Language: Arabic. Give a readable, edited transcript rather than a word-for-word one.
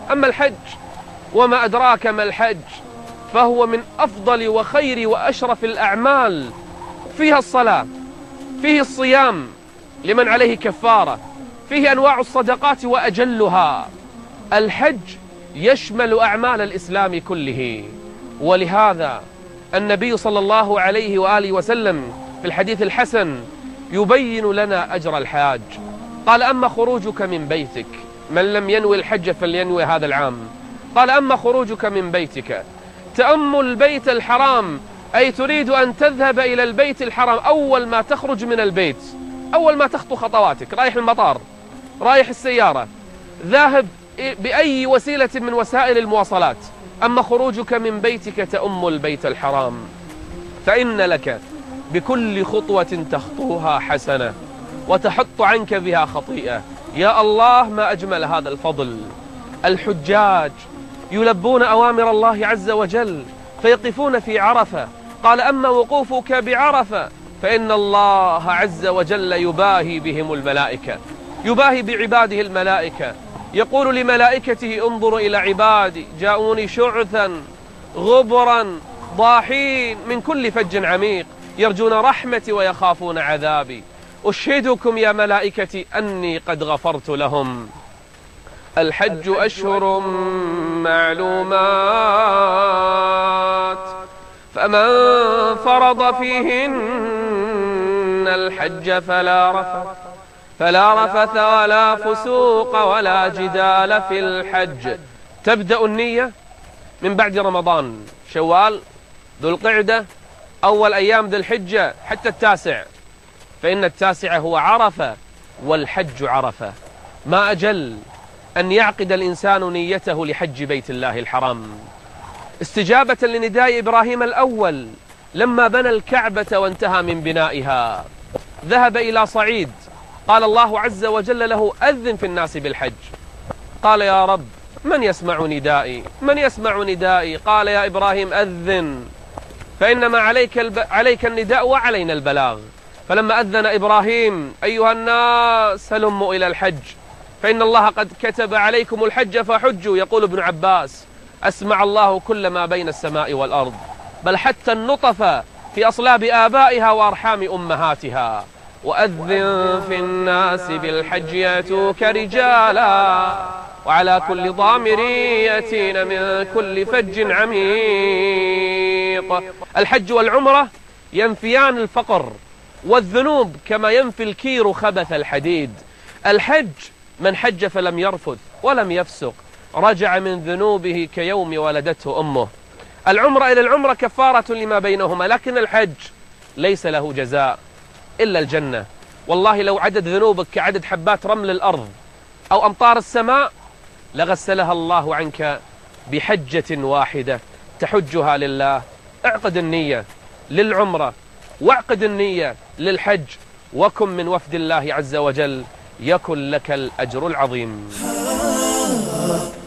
أما الحج وما أدراك ما الحج، فهو من أفضل وخير وأشرف الأعمال. فيها الصلاة، فيه الصيام لمن عليه كفارة، فيه أنواع الصدقات وأجلها. الحج يشمل أعمال الإسلام كله، ولهذا النبي صلى الله عليه وآله وسلم في الحديث الحسن يبين لنا أجر الحاج. قال: أما خروجك من بيتك، من لم ينوي الحج فلينوي هذا العام. قال: أما خروجك من بيتك تأم البيت الحرام، أي تريد أن تذهب إلى البيت الحرام. أول ما تخرج من البيت، أول ما تخطو خطواتك، رايح المطار، رايح السيارة، ذاهب بأي وسيلة من وسائل المواصلات، أما خروجك من بيتك تأم البيت الحرام، فإن لك بكل خطوة تخطوها حسنة وتحط عنك بها خطيئة. يا الله ما أجمل هذا الفضل. الحجاج يلبون أوامر الله عز وجل فيقفون في عرفة. قال: أما وقوفك بعرفة فإن الله عز وجل يباهي بهم الملائكة، يباهي بعباده الملائكة، يقول لملائكته: انظروا إلى عبادي جاءوني شعثا غبرا ضاحين من كل فج عميق يرجون رحمتي ويخافون عذابي، أشهدكم يا ملائكتي أني قد غفرت لهم. الحج أشهر معلومات، فمن فرض فيهن الحج فلا رفث ولا فسوق ولا جدال في الحج. تبدأ النية من بعد رمضان، شوال، ذو القعدة، أول أيام ذي الحجة حتى 9، فإن 9 هو عرفة والحج عرفة. ما أجل أن يعقد الإنسان نيته لحج بيت الله الحرام، استجابة لنداء إبراهيم الأول لما بنى الكعبة وانتهى من بنائها. ذهب إلى صعيد، قال الله عز وجل له: أذن في الناس بالحج. قال: يا رب من يسمع ندائي؟ من يسمع ندائي؟ قال: يا إبراهيم أذن، فإنما عليك النداء وعلينا البلاغ. فلما أذن إبراهيم: أيها الناس هلموا إلى الحج فإن الله قد كتب عليكم الحج فحجوا، يقول ابن عباس: أسمع الله كل ما بين السماء والأرض، بل حتى النطفة في أصلاب آبائها وأرحام أمهاتها. وأذن في الناس بالحج يأتوك رجالا وعلى كل ضامر يأتين من كل فج عميق. الحج والعمرة ينفيان الفقر والذنوب كما ينفي الكير خبث الحديد. الحج من حج فلم يرفث ولم يفسق رجع من ذنوبه كيوم ولدته أمه. العمرة إلى العمرة كفارة لما بينهما، لكن الحج ليس له جزاء إلا الجنة. والله لو عدد ذنوبك كعدد حبات رمل الأرض أو أمطار السماء لغسلها الله عنك بحجة واحدة تحجها لله. اعقد النية للعمرة واعقد النية للحج، وكن من وفد الله عز وجل، يكن لك الأجر العظيم.